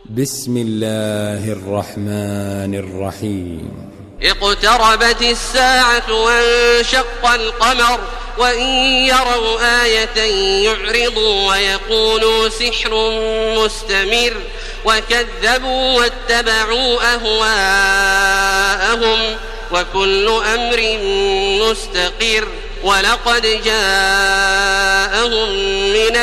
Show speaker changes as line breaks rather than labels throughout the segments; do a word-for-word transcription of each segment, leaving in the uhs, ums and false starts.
بسم الله الرحمن الرحيم.
اقتربت الساعة وانشق القمر وإن يروا آية يعرضوا ويقولوا سحر مستمر وكذبوا واتبعوا أهواءهم وكل أمر مستقر ولقد جاءهم من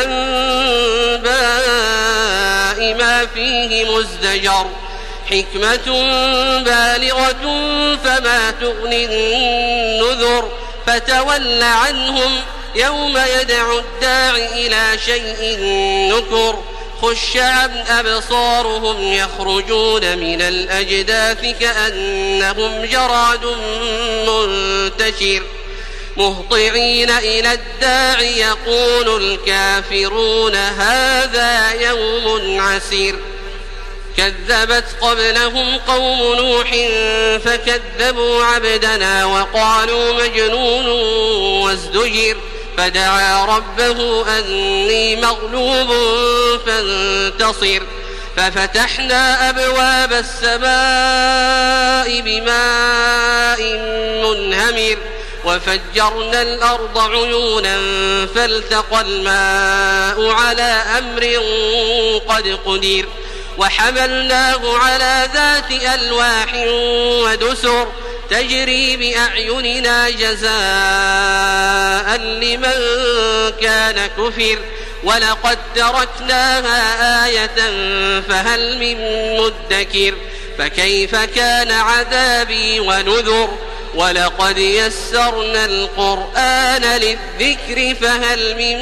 الأنباء ما فيه مزدجر حكمة بالغة فما تغني النذر فتول عنهم يوم يدعو الداع إلى شيء نكر خش عن أبصارهم يخرجون من الأجداث كأنهم جراد منتشر مهطعين إلى الداع يقول الكافرون هذا يوم عسير كذبت قبلهم قوم نوح فكذبوا عبدنا وقالوا مجنون وازدجر فدعا ربه أني مغلوب فانتصر ففتحنا أبواب السماء بماء منهمر وفجرنا الأرض عيونا فالتقى الماء على أمر قد قدر وحملناه على ذات ألواح ودسر تجري بأعيننا جزاء لمن كان كفر ولقد تركناها آية فهل من مدكر فكيف كان عذابي ونذر ولقد يسرنا القرآن للذكر فهل من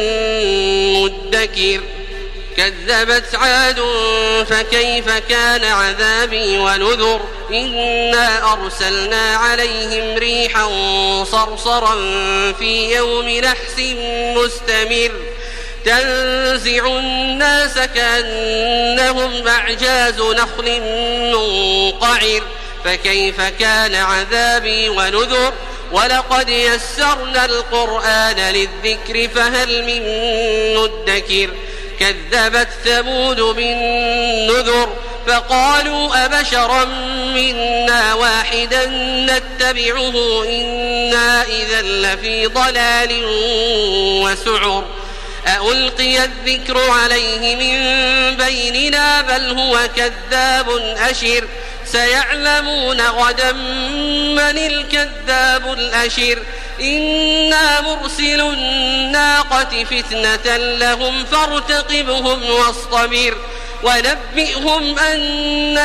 مدكر كذبت عاد فكيف كان عذابي ونذر إنا أرسلنا عليهم ريحا صرصرا في يوم نحس مستمر تنزع الناس كأنهم أعجاز نخل منقعر فكيف كان عذابي ونذر ولقد يسرنا القرآن للذكر فهل من مدكر كذبت ثمود بالنذر فقالوا أبشرا منا واحدا نتبعه إنا إذا لفي ضلال وسعر ألقي الذكر عليه من بيننا بل هو كذاب أشر سيعلمون غدا من الكذاب الأشر إنا مرسل الناقة فتنة لهم فارتقبهم واصطبر ونبئهم أن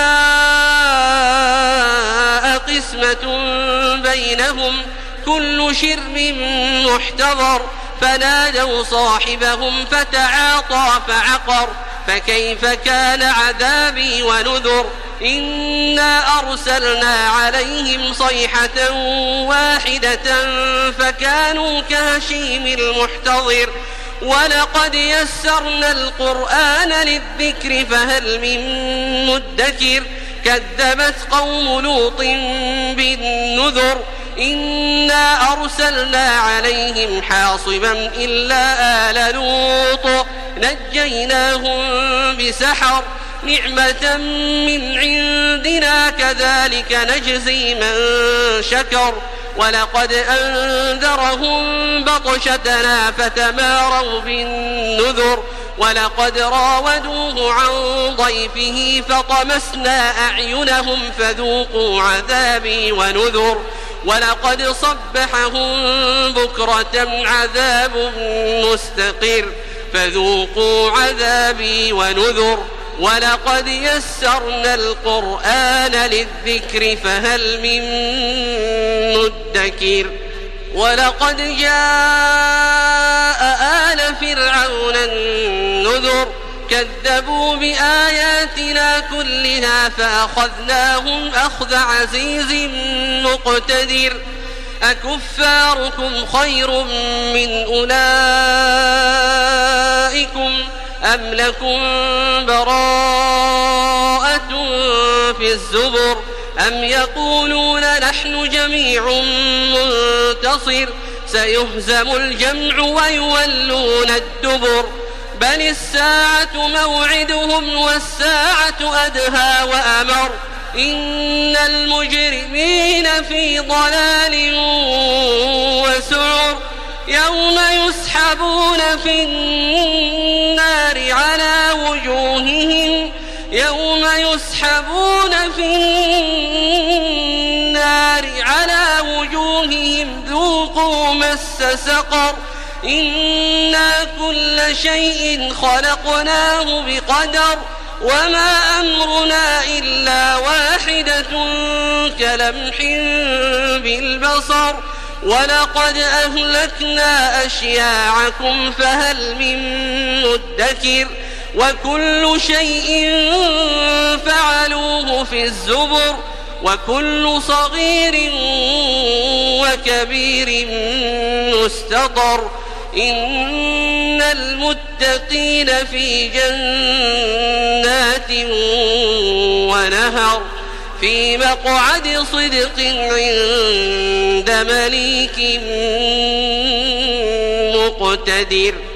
الماء قسمة بينهم كل شرب محتضر فنادوا صاحبهم فتعاطى فعقر فكيف كان عذابي ونذر إنا أرسلنا عليهم صيحة واحدة فكانوا كهشيم المحتضر ولقد يسرنا القرآن للذكر فهل من مدكر كذبت قوم لوط بالنذر إنا أرسلنا عليهم حاصبا إلا آل لوط نجيناهم بسحر نعمة من عندنا كذلك نجزي من شكر ولقد أنذرهم بطشتنا فتماروا بالنذر ولقد راودوه عن ضيفه فطمسنا أعينهم فذوقوا عذابي ونذر ولقد صبحهم بكرة عذاب مستقر فذوقوا عذابي ونذر ولقد يسرنا القرآن للذكر فهل من مدكر ولقد جاء آل فرعون النذر كذبوا بآياتنا كلها فأخذناهم أخذ عزيز مقتدر أكفاركم خير من أولئكم أم لكم براءة في الزبر أم يقولون نحن جميع منتصر سيهزم الجمع ويولون الدبر بل الساعة موعدهم والساعة أدهى وأمر إن المجرمين في ضلال وسعر يوم يسحبون في النار على وجوههم يوم يسحبون في النار على وجوههم ذوقوا مس سقر إنا كل شيء خلقناه بقدر وما أمرنا إلا واحدة كلمح بالبصر ولقد أهلكنا أشياعكم فهل من مدكر وكل شيء فعلوه في الزبر وكل صغير وكبير مستطر إن المتقين في جنات ونهر في مقعد صدق عند مليك مقتدر.